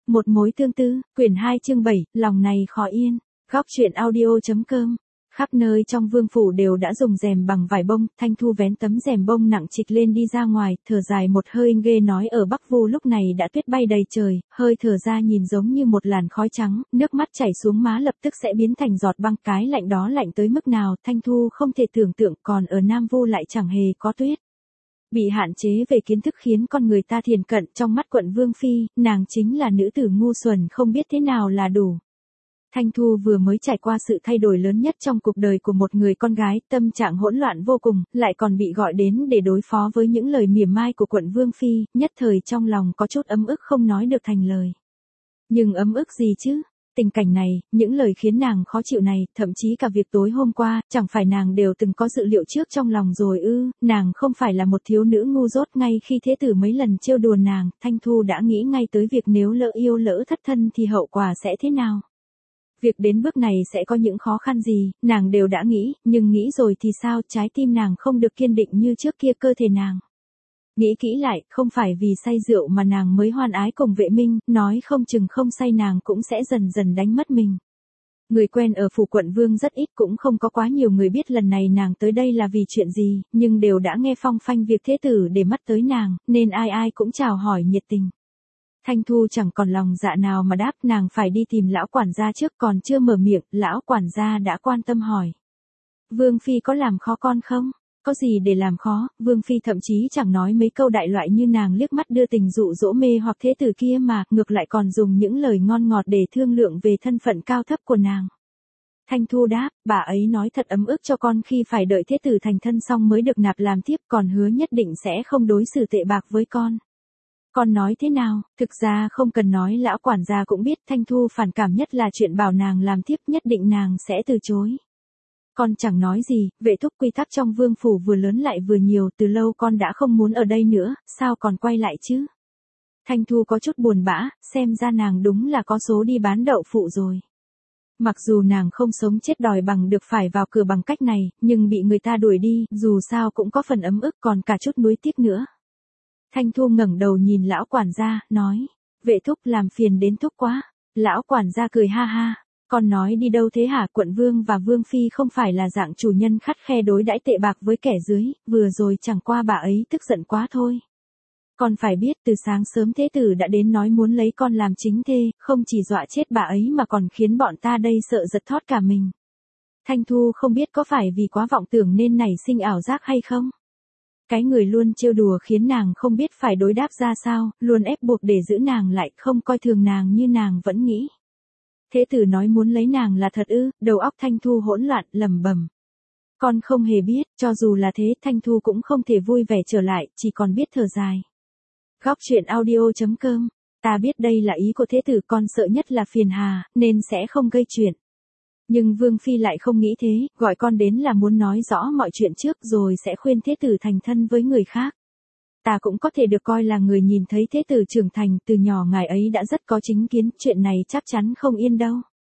Một mối tương tư, quyển 2 chương 7, lòng này khó yên. Góc truyện audio.com. Khắp nơi trong vương phủ đều đã dùng rèm bằng vải bông, Thanh Thu vén tấm rèm bông nặng trịch lên đi ra ngoài, thở dài một hơi ghê nói ở Bắc Vu lúc này đã tuyết bay đầy trời, hơi thở ra nhìn giống như một làn khói trắng, nước mắt chảy xuống má lập tức sẽ biến thành giọt băng, cái lạnh đó lạnh tới mức nào, Thanh Thu không thể tưởng tượng, còn ở Nam Vu lại chẳng hề có tuyết. Bị hạn chế về kiến thức khiến con người ta thiền cận, trong mắt quận Vương Phi, nàng chính là nữ tử ngu xuẩn không biết thế nào là đủ. Thanh Thu vừa mới trải qua sự thay đổi lớn nhất trong cuộc đời của một người con gái, tâm trạng hỗn loạn vô cùng, lại còn bị gọi đến để đối phó với những lời mỉa mai của quận Vương Phi, nhất thời trong lòng có chút ấm ức không nói được thành lời. Nhưng ấm ức gì chứ? Tình cảnh này, những lời khiến nàng khó chịu này, thậm chí cả việc tối hôm qua, chẳng phải nàng đều từng có dự liệu trước trong lòng rồi ư? Nàng không phải là một thiếu nữ ngu dốt, ngay khi thế tử mấy lần trêu đùa nàng, Thanh Thu đã nghĩ ngay tới việc nếu lỡ yêu lỡ thất thân thì hậu quả sẽ thế nào. Việc đến bước này sẽ có những khó khăn gì, nàng đều đã nghĩ, nhưng nghĩ rồi thì sao, trái tim nàng không được kiên định như trước kia, cơ thể nàng. Nghĩ kỹ lại, không phải vì say rượu mà nàng mới hoan ái cùng Vệ Minh, nói không chừng không say nàng cũng sẽ dần dần đánh mất mình. Người quen ở phủ quận Vương rất ít, cũng không có quá nhiều người biết lần này nàng tới đây là vì chuyện gì, nhưng đều đã nghe phong phanh việc thế tử để mắt tới nàng, nên ai ai cũng chào hỏi nhiệt tình. Thanh Thu chẳng còn lòng dạ nào mà đáp, nàng phải đi tìm lão quản gia trước, còn chưa mở miệng, lão quản gia đã quan tâm hỏi. Vương Phi có làm khó con không? Có gì để làm khó, Vương Phi thậm chí chẳng nói mấy câu đại loại như nàng liếc mắt đưa tình dụ dỗ mê hoặc thế tử kia mà, ngược lại còn dùng những lời ngon ngọt để thương lượng về thân phận cao thấp của nàng. Thanh Thu đáp, bà ấy nói thật ấm ức cho con khi phải đợi thế tử thành thân xong mới được nạp làm thiếp, còn hứa nhất định sẽ không đối xử tệ bạc với con. Con nói thế nào? Thực ra không cần nói, lão quản gia cũng biết Thanh Thu phản cảm nhất là chuyện bảo nàng làm thiếp, nhất định nàng sẽ từ chối. Con chẳng nói gì, vệ thúc quy tắc trong vương phủ vừa lớn lại vừa nhiều, từ lâu con đã không muốn ở đây nữa, sao còn quay lại chứ? Thanh Thu có chút buồn bã, xem ra nàng đúng là có số đi bán đậu phụ rồi. Mặc dù nàng không sống chết đòi bằng được phải vào cửa bằng cách này, nhưng bị người ta đuổi đi, dù sao cũng có phần ấm ức, còn cả chút nuối tiếc nữa. Thanh Thu ngẩng đầu nhìn lão quản gia, nói, vệ thúc làm phiền đến thúc quá. Lão quản gia cười ha ha, con nói đi đâu thế hả? Quận Vương và Vương Phi không phải là dạng chủ nhân khắt khe đối đãi tệ bạc với kẻ dưới, vừa rồi chẳng qua bà ấy tức giận quá thôi. Con phải biết từ sáng sớm thế tử đã đến nói muốn lấy con làm chính thê, không chỉ dọa chết bà ấy mà còn khiến bọn ta đây sợ giật thót cả mình. Thanh Thu không biết có phải vì quá vọng tưởng nên nảy sinh ảo giác hay không? Cái người luôn trêu đùa khiến nàng không biết phải đối đáp ra sao, luôn ép buộc để giữ nàng lại, không coi thường nàng như nàng vẫn nghĩ. Thế tử nói muốn lấy nàng là thật ư? Đầu óc Thanh Thu hỗn loạn, lẩm bẩm. Con không hề biết, cho dù là thế, Thanh Thu cũng không thể vui vẻ trở lại, chỉ còn biết thở dài. Góc truyện audio.com. Ta biết đây là ý của thế tử, con sợ nhất là phiền hà, nên sẽ không gây chuyện. Nhưng Vương Phi lại không nghĩ thế, gọi con đến là muốn nói rõ mọi chuyện trước rồi sẽ khuyên thế tử thành thân với người khác. Ta cũng có thể được coi là người nhìn thấy thế tử trưởng thành, từ nhỏ ngài ấy đã rất có chính kiến, chuyện này chắc chắn không yên đâu.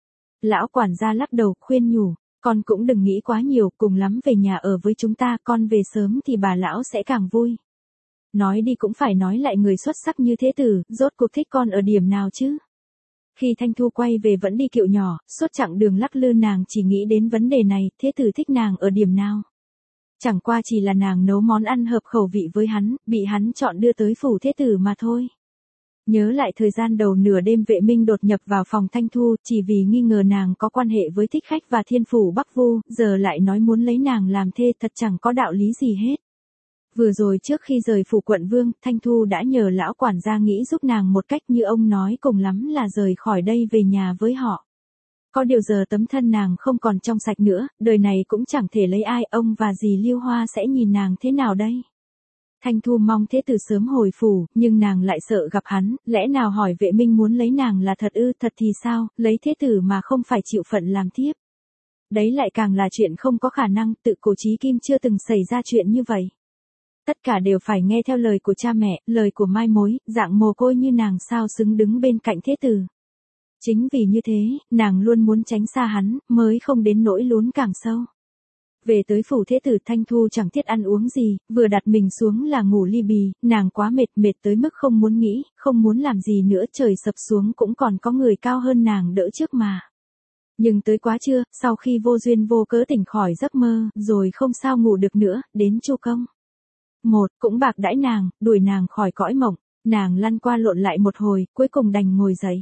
Lão quản gia lắc đầu, khuyên nhủ, con cũng đừng nghĩ quá nhiều, cùng lắm về nhà ở với chúng ta, con về sớm thì bà lão sẽ càng vui. Nói đi cũng phải nói lại, người xuất sắc như thế tử, rốt cuộc thích con ở điểm nào chứ? Khi Thanh Thu quay về vẫn đi kiệu nhỏ, suốt chặng đường lắc lư nàng chỉ nghĩ đến vấn đề này, thế tử thích nàng ở điểm nào? Chẳng qua chỉ là nàng nấu món ăn hợp khẩu vị với hắn, bị hắn chọn đưa tới phủ thế tử mà thôi. Nhớ lại thời gian đầu nửa đêm Vệ Minh đột nhập vào phòng Thanh Thu, chỉ vì nghi ngờ nàng có quan hệ với thích khách và thiên phủ Bắc Vu, giờ lại nói muốn lấy nàng làm thê, thật chẳng có đạo lý gì hết. Vừa rồi trước khi rời phủ quận Vương, Thanh Thu đã nhờ lão quản gia nghĩ giúp nàng một cách, như ông nói, cùng lắm là rời khỏi đây về nhà với họ. Có điều giờ tấm thân nàng không còn trong sạch nữa, đời này cũng chẳng thể lấy ai, ông và dì Liêu Hoa sẽ nhìn nàng thế nào đây? Thanh Thu mong thế tử sớm hồi phủ, nhưng nàng lại sợ gặp hắn, lẽ nào hỏi Vệ Minh muốn lấy nàng là thật ư? Thật thì sao, lấy thế tử mà không phải chịu phận làm thiếp. Đấy lại càng là chuyện không có khả năng, tự cổ chí kim chưa từng xảy ra chuyện như vậy. Tất cả đều phải nghe theo lời của cha mẹ, lời của mai mối, dạng mồ côi như nàng sao xứng đứng bên cạnh thế tử. Chính vì như thế, nàng luôn muốn tránh xa hắn, mới không đến nỗi lún càng sâu. Về tới phủ thế tử, Thanh Thu chẳng thiết ăn uống gì, vừa đặt mình xuống là ngủ li bì, nàng quá mệt tới mức không muốn nghĩ, không muốn làm gì nữa, trời sập xuống cũng còn có người cao hơn nàng đỡ trước mà. Nhưng tới quá trưa, sau khi vô duyên vô cớ tỉnh khỏi giấc mơ, rồi không sao ngủ được nữa, đến Chu Công. Cũng bạc đãi nàng, đuổi nàng khỏi cõi mộng, nàng lăn qua lộn lại một hồi, cuối cùng đành ngồi dậy.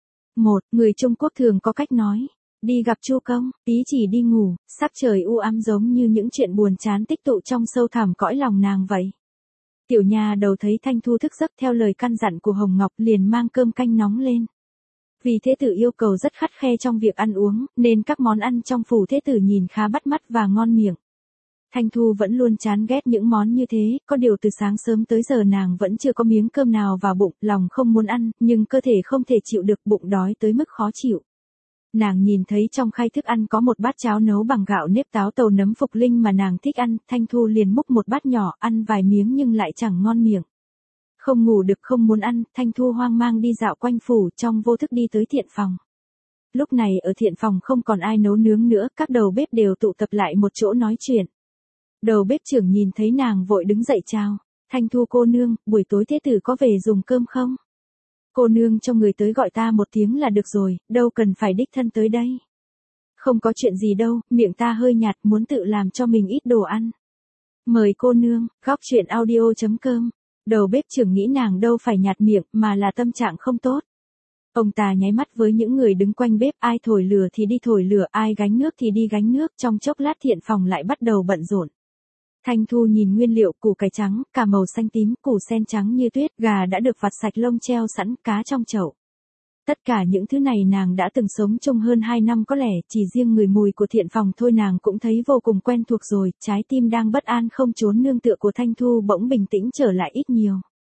Người Trung Quốc thường có cách nói, đi gặp Chu Công, tí chỉ đi ngủ, sắc trời u ám giống như những chuyện buồn chán tích tụ trong sâu thẳm cõi lòng nàng vậy. Tiểu nhà đầu thấy Thanh Thu thức giấc theo lời căn dặn của Hồng Ngọc liền mang cơm canh nóng lên. Vì thế tử yêu cầu rất khắt khe trong việc ăn uống, nên các món ăn trong phủ thế tử nhìn khá bắt mắt và ngon miệng. Thanh Thu vẫn luôn chán ghét những món như thế, có điều từ sáng sớm tới giờ nàng vẫn chưa có miếng cơm nào vào bụng, lòng không muốn ăn, nhưng cơ thể không thể chịu được, bụng đói tới mức khó chịu. Nàng nhìn thấy trong khay thức ăn có một bát cháo nấu bằng gạo nếp táo tàu nấm phục linh mà nàng thích ăn, Thanh Thu liền múc một bát nhỏ, ăn vài miếng nhưng lại chẳng ngon miệng. Không ngủ được, không muốn ăn, Thanh Thu hoang mang đi dạo quanh phủ, trong vô thức đi tới thiện phòng. Lúc này ở thiện phòng không còn ai nấu nướng nữa, các đầu bếp đều tụ tập lại một chỗ nói chuyện. Đầu bếp trưởng nhìn thấy nàng vội đứng dậy chào, Thanh Thu cô nương, buổi tối thế tử có về dùng cơm không? Cô nương cho người tới gọi ta một tiếng là được rồi, đâu cần phải đích thân tới đây. Không có chuyện gì đâu, miệng ta hơi nhạt, muốn tự làm cho mình ít đồ ăn. Mời cô nương, góc chuyện audio.com. Đầu bếp trưởng nghĩ nàng đâu phải nhạt miệng, mà là tâm trạng không tốt. Ông ta nháy mắt với những người đứng quanh bếp, ai thổi lửa thì đi thổi lửa, ai gánh nước thì đi gánh nước, trong chốc lát thiện phòng lại bắt đầu bận rộn. Thanh Thu nhìn nguyên liệu, củ cải trắng, cà màu xanh tím, củ sen trắng như tuyết, gà đã được vặt sạch lông treo sẵn, cá trong chậu. Tất cả những thứ này nàng đã từng sống chung hơn 2 năm có lẽ, chỉ riêng người mùi của thiện phòng thôi nàng cũng thấy vô cùng quen thuộc rồi, trái tim đang bất an không trốn nương tựa của Thanh Thu bỗng bình tĩnh trở lại ít nhiều.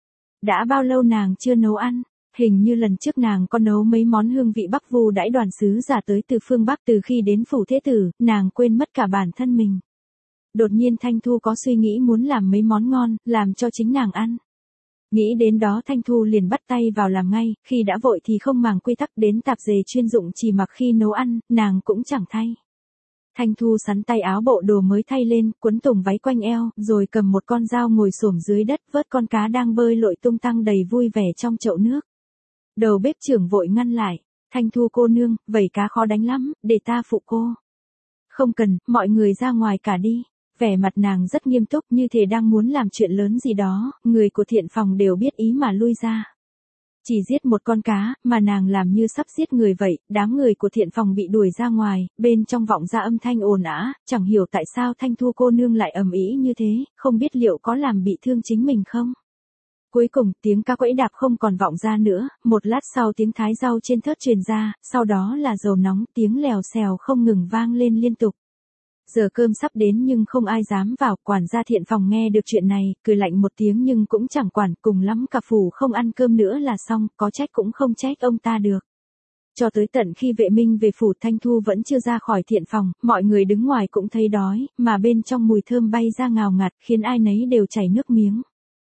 Đã bao lâu nàng chưa nấu ăn? Hình như lần trước nàng có nấu mấy món hương vị Bắc vu đãi đoàn sứ giả tới từ phương Bắc, từ khi đến phủ thế tử, nàng quên mất cả bản thân mình. Đột nhiên Thanh Thu có suy nghĩ muốn làm mấy món ngon, làm cho chính nàng ăn. Nghĩ đến đó Thanh Thu liền bắt tay vào làm ngay, khi đã vội thì không màng quy tắc, đến tạp dề chuyên dụng chỉ mặc khi nấu ăn, nàng cũng chẳng thay. Thanh Thu sắn tay áo bộ đồ mới thay lên, quấn tùng váy quanh eo, rồi cầm một con dao ngồi xổm dưới đất vớt con cá đang bơi lội tung tăng đầy vui vẻ trong chậu nước. Đầu bếp trưởng vội ngăn lại, Thanh Thu cô nương, vẩy cá khó đánh lắm, để ta phụ cô. Không cần, mọi người ra ngoài cả đi. Vẻ mặt nàng rất nghiêm túc như thể đang muốn làm chuyện lớn gì đó, người của thiện phòng đều biết ý mà lui ra. Chỉ giết một con cá, mà nàng làm như sắp giết người vậy, đám người của thiện phòng bị đuổi ra ngoài, bên trong vọng ra âm thanh ồn ào, chẳng hiểu tại sao Thanh Thu cô nương lại ầm ĩ như thế, không biết liệu có làm bị thương chính mình không? Cuối cùng, tiếng ca quẫy đạp không còn vọng ra nữa, một lát sau tiếng thái rau trên thớt truyền ra, sau đó là dầu nóng, tiếng lèo xèo không ngừng vang lên liên tục. Giờ cơm sắp đến nhưng không ai dám vào, quản gia thiện phòng nghe được chuyện này, cười lạnh một tiếng nhưng cũng chẳng quản, cùng lắm cả phủ không ăn cơm nữa là xong, có trách cũng không trách ông ta được. Cho tới tận khi vệ minh về phủ, Thanh Thu vẫn chưa ra khỏi thiện phòng, mọi người đứng ngoài cũng thấy đói, mà bên trong mùi thơm bay ra ngào ngạt, khiến ai nấy đều chảy nước miếng.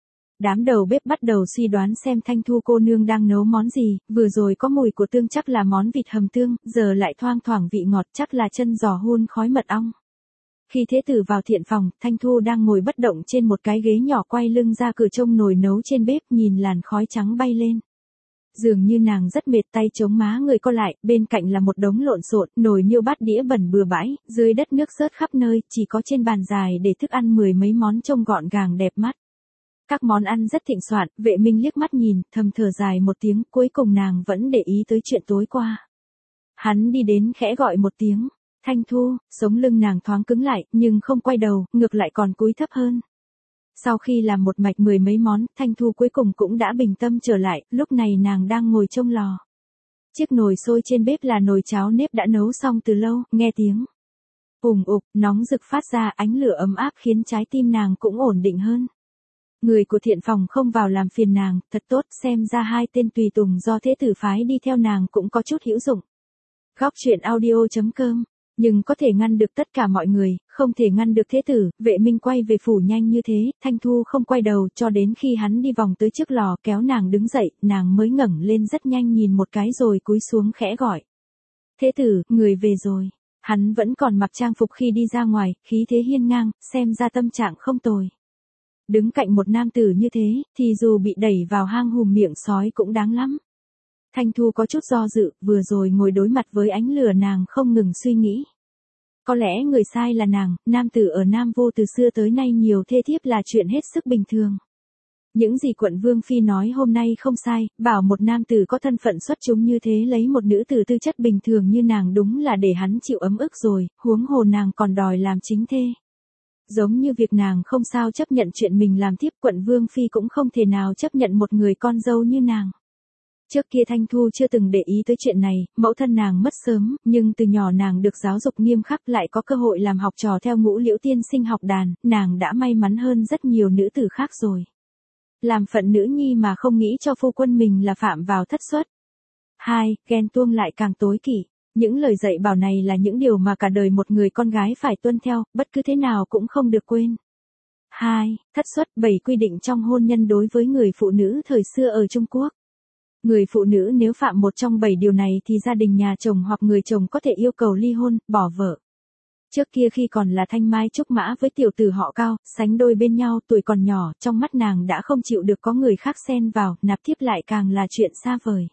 Đám đầu bếp bắt đầu suy đoán xem Thanh Thu cô nương đang nấu món gì, vừa rồi có mùi của tương chắc là món vịt hầm tương, giờ lại thoang thoảng vị ngọt chắc là chân giò hun khói mật ong. Khi thế tử vào thiện phòng, Thanh Thu đang ngồi bất động trên một cái ghế nhỏ quay lưng ra cửa trông nồi nấu trên bếp, nhìn làn khói trắng bay lên. Dường như nàng rất mệt, tay chống má người co lại, bên cạnh là một đống lộn xộn, nồi niêu bát đĩa bẩn bừa bãi, dưới đất nước rớt khắp nơi, chỉ có trên bàn dài để thức ăn 10 mấy món trông gọn gàng đẹp mắt. Các món ăn rất thịnh soạn, vệ minh liếc mắt nhìn, thầm thở dài một tiếng, cuối cùng nàng vẫn để ý tới chuyện tối qua. Hắn đi đến khẽ gọi một tiếng. Thanh Thu, sống lưng nàng thoáng cứng lại, nhưng không quay đầu, ngược lại còn cúi thấp hơn. Sau khi làm một mạch 10 mấy món, Thanh Thu cuối cùng cũng đã bình tâm trở lại, lúc này nàng đang ngồi trông lò. Chiếc nồi sôi trên bếp là nồi cháo nếp đã nấu xong từ lâu, nghe tiếng ùng ục, nóng rực phát ra, ánh lửa ấm áp khiến trái tim nàng cũng ổn định hơn. Người của thiện phòng không vào làm phiền nàng, thật tốt, xem ra 2 tên tùy tùng do thế tử phái đi theo nàng cũng có chút hữu dụng. Góc chuyện audio.com. Nhưng có thể ngăn được tất cả mọi người, không thể ngăn được thế tử, vệ minh quay về phủ nhanh như thế, Thanh Thu không quay đầu cho đến khi hắn đi vòng tới trước lò kéo nàng đứng dậy, nàng mới ngẩng lên rất nhanh nhìn một cái rồi cúi xuống khẽ gọi. Thế tử, người về rồi. Hắn vẫn còn mặc trang phục khi đi ra ngoài, khí thế hiên ngang, xem ra tâm trạng không tồi. Đứng cạnh một nam tử như thế, thì dù bị đẩy vào hang hùm miệng sói cũng đáng lắm. Thanh Thu có chút do dự, vừa rồi ngồi đối mặt với ánh lửa nàng không ngừng suy nghĩ. Có lẽ người sai là nàng, nam tử ở Nam Vô từ xưa tới nay nhiều thê thiếp là chuyện hết sức bình thường. Những gì quận Vương Phi nói hôm nay không sai, bảo một nam tử có thân phận xuất chúng như thế lấy một nữ tử tư chất bình thường như nàng đúng là để hắn chịu ấm ức rồi, huống hồ nàng còn đòi làm chính thê. Giống như việc nàng không sao chấp nhận chuyện mình làm thiếp, quận Vương Phi cũng không thể nào chấp nhận một người con dâu như nàng. Trước kia Thanh Thu chưa từng để ý tới chuyện này, mẫu thân nàng mất sớm, nhưng từ nhỏ nàng được giáo dục nghiêm khắc lại có cơ hội làm học trò theo Ngũ Liễu tiên sinh học đàn, nàng đã may mắn hơn rất nhiều nữ tử khác rồi. Làm phận nữ nhi mà không nghĩ cho phu quân mình là phạm vào thất suất. 2. Ghen tuông lại càng tối kỵ. Những lời dạy bảo này là những điều mà cả đời một người con gái phải tuân theo, bất cứ thế nào cũng không được quên. 2. Thất suất 7 quy định trong hôn nhân đối với người phụ nữ thời xưa ở Trung Quốc. Người phụ nữ nếu phạm một trong 7 điều này thì gia đình nhà chồng hoặc người chồng có thể yêu cầu ly hôn, bỏ vợ. Trước kia khi còn là thanh mai trúc mã với tiểu tử họ Cao, sánh đôi bên nhau tuổi còn nhỏ, trong mắt nàng đã không chịu được có người khác xen vào, nạp thiếp lại càng là chuyện xa vời.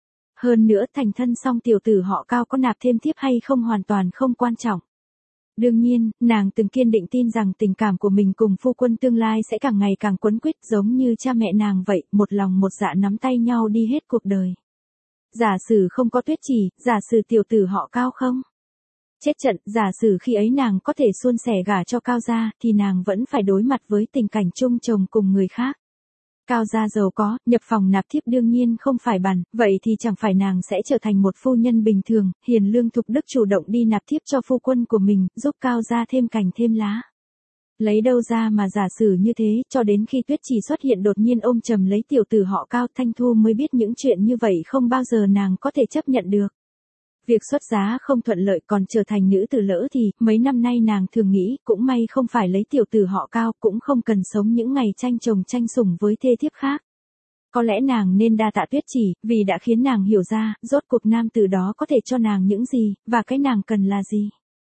Hơn nữa thành thân xong tiểu tử họ Cao có nạp thêm thiếp hay không hoàn toàn không quan trọng. Đương nhiên, nàng từng kiên định tin rằng tình cảm của mình cùng phu quân tương lai sẽ càng ngày càng quấn quýt giống như cha mẹ nàng vậy, một lòng một dạ nắm tay nhau đi hết cuộc đời. Giả sử không có Tuyết Chỉ, giả sử tiểu tử họ Cao không chết trận, giả sử khi ấy nàng có thể suôn sẻ gả cho Cao gia, thì nàng vẫn phải đối mặt với tình cảnh chung chồng cùng người khác. Cao gia giàu có, nhập phòng nạp thiếp đương nhiên không phải bàn, vậy thì chẳng phải nàng sẽ trở thành một phu nhân bình thường, hiền lương thục đức chủ động đi nạp thiếp cho phu quân của mình, giúp Cao gia thêm cành thêm lá. Lấy đâu ra mà giả sử như thế, cho đến khi Tuyết Chỉ xuất hiện đột nhiên ôm chầm lấy tiểu tử họ Cao, Thanh Thu mới biết những chuyện như vậy không bao giờ nàng có thể chấp nhận được. Việc xuất giá không thuận lợi còn trở thành nữ tử lỡ thì, mấy năm nay nàng thường nghĩ, cũng may không phải lấy tiểu tử họ Cao, cũng không cần sống những ngày tranh chồng tranh sủng với thê thiếp khác. Có lẽ nàng nên đa tạ Tuyết Chỉ, vì đã khiến nàng hiểu ra, rốt cuộc nam tử đó có thể cho nàng những gì, và cái nàng cần là gì.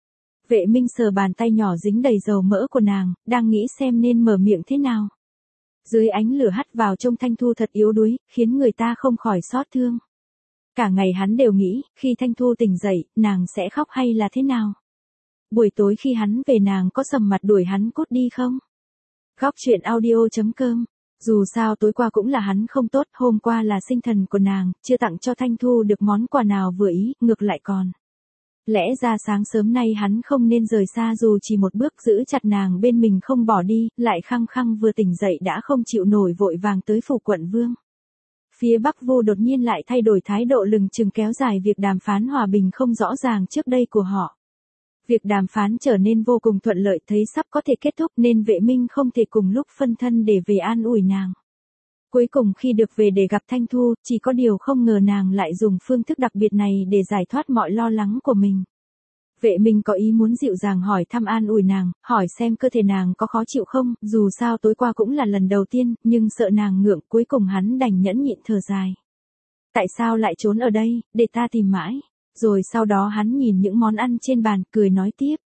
Vệ Minh sờ bàn tay nhỏ dính đầy dầu mỡ của nàng, đang nghĩ xem nên mở miệng thế nào. Dưới ánh lửa hắt vào trông Thanh Thu thật yếu đuối, khiến người ta không khỏi xót thương. Cả ngày hắn đều nghĩ, khi Thanh Thu tỉnh dậy, nàng sẽ khóc hay là thế nào? Buổi tối khi hắn về nàng có sầm mặt đuổi hắn cút đi không? Góc truyện audio.com. Dù sao tối qua cũng là hắn không tốt, hôm qua là sinh thần của nàng, chưa tặng cho Thanh Thu được món quà nào vừa ý, ngược lại còn. Lẽ ra sáng sớm nay hắn không nên rời xa dù chỉ một bước, giữ chặt nàng bên mình không bỏ đi, lại khăng khăng vừa tỉnh dậy đã không chịu nổi vội vàng tới phủ quận Vương. Phía Bắc Vu đột nhiên lại thay đổi thái độ lừng chừng kéo dài việc đàm phán hòa bình không rõ ràng trước đây của họ. Việc đàm phán trở nên vô cùng thuận lợi, thấy sắp có thể kết thúc nên Vệ Minh không thể cùng lúc phân thân để về an ủi nàng. Cuối cùng khi được về để gặp Thanh Thu, chỉ có điều không ngờ nàng lại dùng phương thức đặc biệt này để giải thoát mọi lo lắng của mình. Vệ Minh có ý muốn dịu dàng hỏi thăm an ủi nàng, hỏi xem cơ thể nàng có khó chịu không, dù sao tối qua cũng là lần đầu tiên, nhưng sợ nàng ngượng, cuối cùng hắn đành nhẫn nhịn thở dài. Tại sao lại trốn ở đây, để ta tìm mãi, rồi sau đó hắn nhìn những món ăn trên bàn, cười nói tiếp.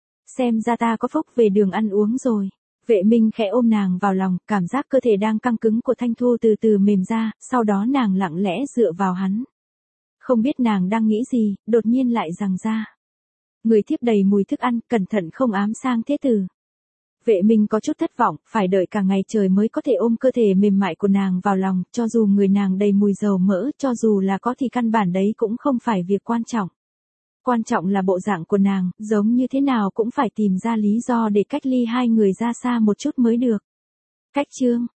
Xem ra ta có phúc về đường ăn uống rồi. Vệ Minh khẽ ôm nàng vào lòng, cảm giác cơ thể đang căng cứng của Thanh Thu từ từ mềm ra, sau đó nàng lặng lẽ dựa vào hắn. Không biết nàng đang nghĩ gì, đột nhiên lại giằng ra. Người thiếp đầy mùi thức ăn, cẩn thận không ám sang thế tử. Vệ Minh có chút thất vọng, phải đợi cả ngày trời mới có thể ôm cơ thể mềm mại của nàng vào lòng, cho dù người nàng đầy mùi dầu mỡ, cho dù là có thì căn bản đấy cũng không phải việc quan trọng. Quan trọng là bộ dạng của nàng, giống như thế nào cũng phải tìm ra lý do để cách ly hai người ra xa một chút mới được. Cách chương